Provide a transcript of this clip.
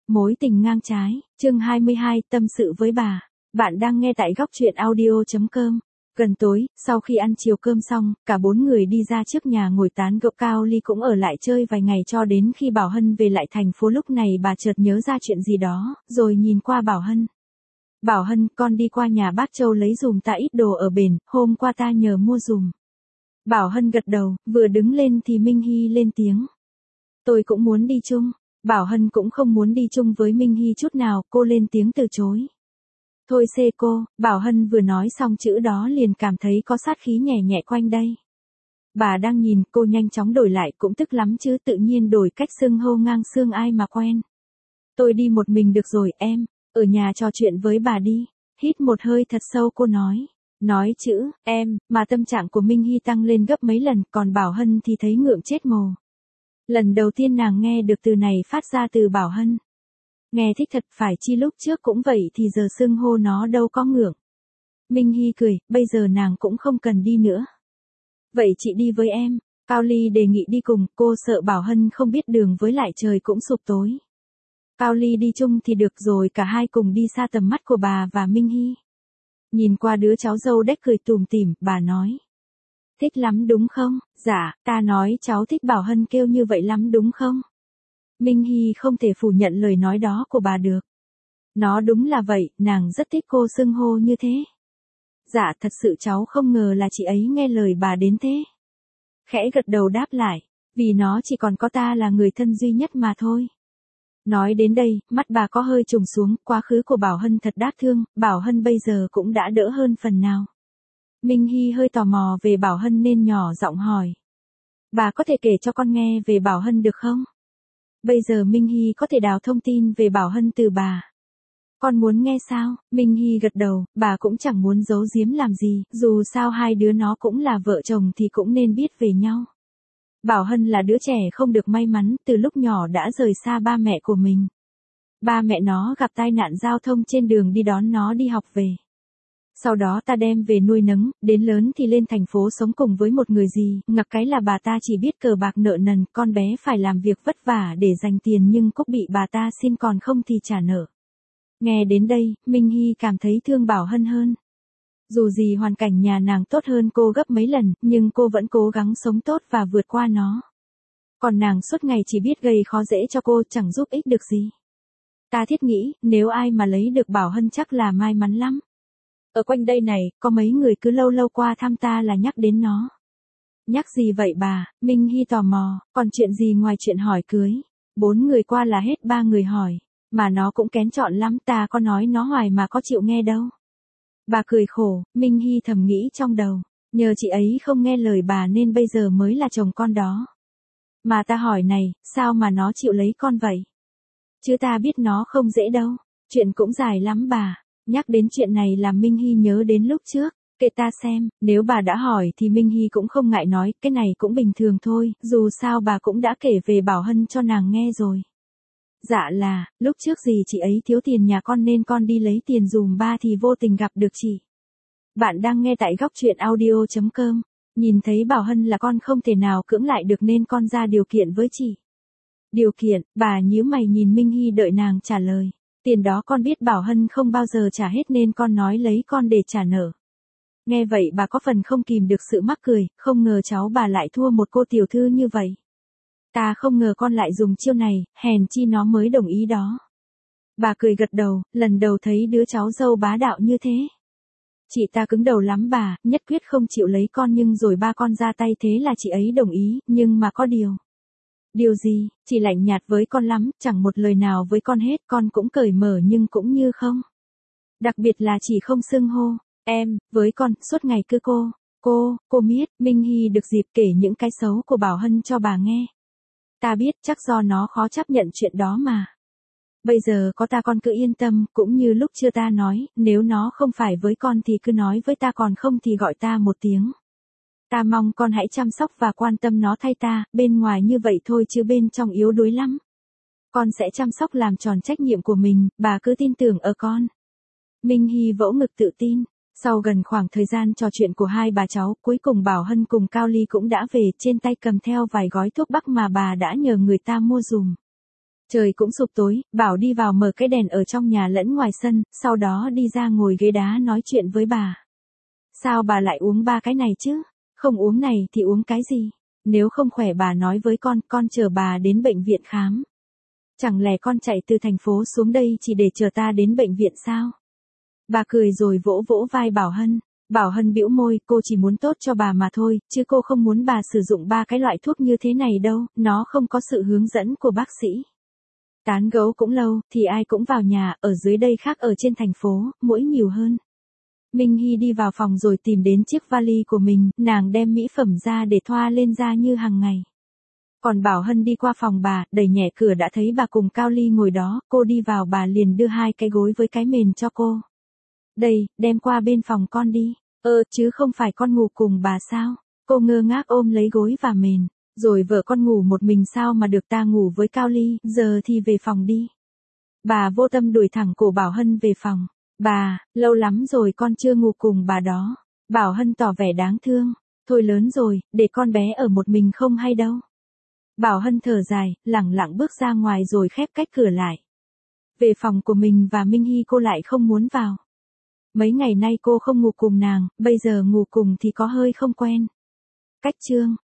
Mối tình ngang trái, chương 22, tâm sự với bà. Bạn đang nghe tại góc truyện audio.com. Gần tối, sau khi ăn chiều cơm xong, cả bốn người đi ra trước nhà ngồi tán gẫu. Cao Ly cũng ở lại chơi vài ngày cho đến khi Bảo Hân về lại thành phố. Lúc này bà chợt nhớ ra chuyện gì đó, rồi nhìn qua Bảo Hân. Bảo Hân, con đi qua nhà bác Châu lấy dùm ta ít đồ ở bển, hôm qua ta nhờ mua dùm. Bảo Hân gật đầu, vừa đứng lên thì Minh Hy lên tiếng. Tôi cũng muốn đi chung. Bảo Hân cũng không muốn đi chung với Minh Hy chút nào, cô lên tiếng từ chối. Thôi xê cô, Bảo Hân vừa nói xong chữ đó liền cảm thấy có sát khí nhẹ nhẹ quanh đây. Bà đang nhìn, cô nhanh chóng đổi lại, cũng tức lắm chứ, tự nhiên đổi cách xưng hô ngang xương ai mà quen. Tôi đi một mình được rồi em, ở nhà trò chuyện với bà đi. Hít một hơi thật sâu cô nói. Nói chữ, em, mà tâm trạng của Minh Hy tăng lên gấp mấy lần, còn Bảo Hân thì thấy ngượng chết mồ. Lần đầu tiên nàng nghe được từ này phát ra từ Bảo Hân. Nghe thích thật, phải chi lúc trước cũng vậy thì giờ xưng hô nó đâu có ngượng. Minh Hy cười, bây giờ nàng cũng không cần đi nữa. Vậy chị đi với em. Cao Ly đề nghị đi cùng, cô sợ Bảo Hân không biết đường với lại trời cũng sụp tối. Cao Ly đi chung thì được rồi, cả hai cùng đi xa tầm mắt của bà và Minh Hy. Nhìn qua đứa cháu dâu đếch cười tủm tỉm, bà nói. Thích lắm đúng không? Dạ, ta nói cháu thích Bảo Hân kêu như vậy lắm đúng không? Minh Hy không thể phủ nhận lời nói đó của bà được. Nó đúng là vậy, nàng rất thích cô xưng hô như thế. Dạ, thật sự cháu không ngờ là chị ấy nghe lời bà đến thế. Khẽ gật đầu đáp lại, vì nó chỉ còn có ta là người thân duy nhất mà thôi. Nói đến đây, mắt bà có hơi trùng xuống, quá khứ của Bảo Hân thật đáng thương, Bảo Hân bây giờ cũng đã đỡ hơn phần nào. Minh Hy hơi tò mò về Bảo Hân nên nhỏ giọng hỏi. Bà có thể kể cho con nghe về Bảo Hân được không? Bây giờ Minh Hy có thể đào thông tin về Bảo Hân từ bà. Con muốn nghe sao? Minh Hy gật đầu, bà cũng chẳng muốn giấu giếm làm gì, dù sao hai đứa nó cũng là vợ chồng thì cũng nên biết về nhau. Bảo Hân là đứa trẻ không được may mắn, từ lúc nhỏ đã rời xa ba mẹ của mình. Ba mẹ nó gặp tai nạn giao thông trên đường đi đón nó đi học về. Sau đó ta đem về nuôi nấng, đến lớn thì lên thành phố sống cùng với một người gì, ngặc cái là bà ta chỉ biết cờ bạc nợ nần, con bé phải làm việc vất vả để dành tiền nhưng cúc bị bà ta xin còn không thì trả nợ. Nghe đến đây, Minh Hy cảm thấy thương Bảo Hân hơn. Dù gì hoàn cảnh nhà nàng tốt hơn cô gấp mấy lần, nhưng cô vẫn cố gắng sống tốt và vượt qua nó. Còn nàng suốt ngày chỉ biết gây khó dễ cho cô, chẳng giúp ích được gì. Ta thiết nghĩ, nếu ai mà lấy được Bảo Hân chắc là may mắn lắm. Ở quanh đây này, có mấy người cứ lâu lâu qua thăm ta là nhắc đến nó. Nhắc gì vậy bà? Minh Hy tò mò, còn chuyện gì ngoài chuyện hỏi cưới? 4 người qua là hết 3 người hỏi, mà nó cũng kén chọn lắm, ta có nói nó hoài mà có chịu nghe đâu. Bà cười khổ, Minh Hy thầm nghĩ trong đầu, nhờ chị ấy không nghe lời bà nên bây giờ mới là chồng con đó. Mà ta hỏi này, sao mà nó chịu lấy con vậy? Chứ ta biết nó không dễ đâu, chuyện cũng dài lắm bà. Nhắc đến chuyện này làm Minh Hy nhớ đến lúc trước, kể ta xem, nếu bà đã hỏi thì Minh Hy cũng không ngại nói, cái này cũng bình thường thôi, dù sao bà cũng đã kể về Bảo Hân cho nàng nghe rồi. Dạ là, lúc trước gì chị ấy thiếu tiền nhà con nên con đi lấy tiền dùm ba thì vô tình gặp được chị. Bạn đang nghe tại góc truyện audio.com, nhìn thấy Bảo Hân là con không thể nào cưỡng lại được nên con ra điều kiện với chị. Điều kiện, bà nhíu mày nhìn Minh Hy đợi nàng trả lời. Tiền đó con biết Bảo Hân không bao giờ trả hết nên con nói lấy con để trả nợ. Nghe vậy bà có phần không kìm được sự mắc cười, không ngờ cháu bà lại thua một cô tiểu thư như vậy. Ta không ngờ con lại dùng chiêu này, hèn chi nó mới đồng ý đó. Bà cười gật đầu, lần đầu thấy đứa cháu dâu bá đạo như thế. Chị ta cứng đầu lắm bà, nhất quyết không chịu lấy con nhưng rồi ba con ra tay thế là chị ấy đồng ý, nhưng mà có điều. Điều gì? Chị lạnh nhạt với con lắm, chẳng một lời nào với con hết, con cũng cởi mở nhưng cũng như không. Đặc biệt là chỉ không xưng hô, em, với con, suốt ngày cứ cô biết, Minh Hy được dịp kể những cái xấu của Bảo Hân cho bà nghe. Ta biết chắc do nó khó chấp nhận chuyện đó mà. Bây giờ có ta con cứ yên tâm, cũng như lúc chưa ta nói, nếu nó không phải với con thì cứ nói với ta còn không thì gọi ta một tiếng. Ta mong con hãy chăm sóc và quan tâm nó thay ta, bên ngoài như vậy thôi chứ bên trong yếu đuối lắm. Con sẽ chăm sóc làm tròn trách nhiệm của mình, bà cứ tin tưởng ở con. Minh Hy vỗ ngực tự tin. Sau gần khoảng thời gian trò chuyện của hai bà cháu, cuối cùng Bảo Hân cùng Cao Ly cũng đã về, trên tay cầm theo vài gói thuốc bắc mà bà đã nhờ người ta mua dùm. Trời cũng sụp tối, Bảo đi vào mở cái đèn ở trong nhà lẫn ngoài sân, sau đó đi ra ngồi ghế đá nói chuyện với bà. Sao bà lại uống 3 cái này chứ? Không uống này thì uống cái gì? Nếu không khỏe bà nói với con chờ bà đến bệnh viện khám. Chẳng lẽ con chạy từ thành phố xuống đây chỉ để chờ ta đến bệnh viện sao? Bà cười rồi vỗ vỗ vai Bảo Hân. Bảo Hân bĩu môi, cô chỉ muốn tốt cho bà mà thôi, chứ cô không muốn bà sử dụng 3 cái loại thuốc như thế này đâu, nó không có sự hướng dẫn của bác sĩ. Tán gẫu cũng lâu, thì ai cũng vào nhà, ở dưới đây khác ở trên thành phố, muỗi nhiều hơn. Minh Hy đi vào phòng rồi tìm đến chiếc vali của mình, nàng đem mỹ phẩm ra để thoa lên da như hàng ngày. Còn Bảo Hân đi qua phòng bà, đẩy nhẹ cửa đã thấy bà cùng Cao Ly ngồi đó, cô đi vào bà liền đưa 2 cái gối với cái mền cho cô. Đây, đem qua bên phòng con đi. Chứ không phải con ngủ cùng bà sao? Cô ngơ ngác ôm lấy gối và mền. Rồi vợ con ngủ một mình sao mà được, ta ngủ với Cao Ly, giờ thì về phòng đi. Bà vô tâm đuổi thẳng cổ Bảo Hân về phòng. Bà, lâu lắm rồi con chưa ngủ cùng bà đó. Bảo Hân tỏ vẻ đáng thương. Thôi lớn rồi, để con bé ở một mình không hay đâu. Bảo Hân thở dài, lẳng lặng bước ra ngoài rồi khép cách cửa lại. Về phòng của mình và Minh Hy cô lại không muốn vào. Mấy ngày nay cô không ngủ cùng nàng, bây giờ ngủ cùng thì có hơi không quen. Cách chương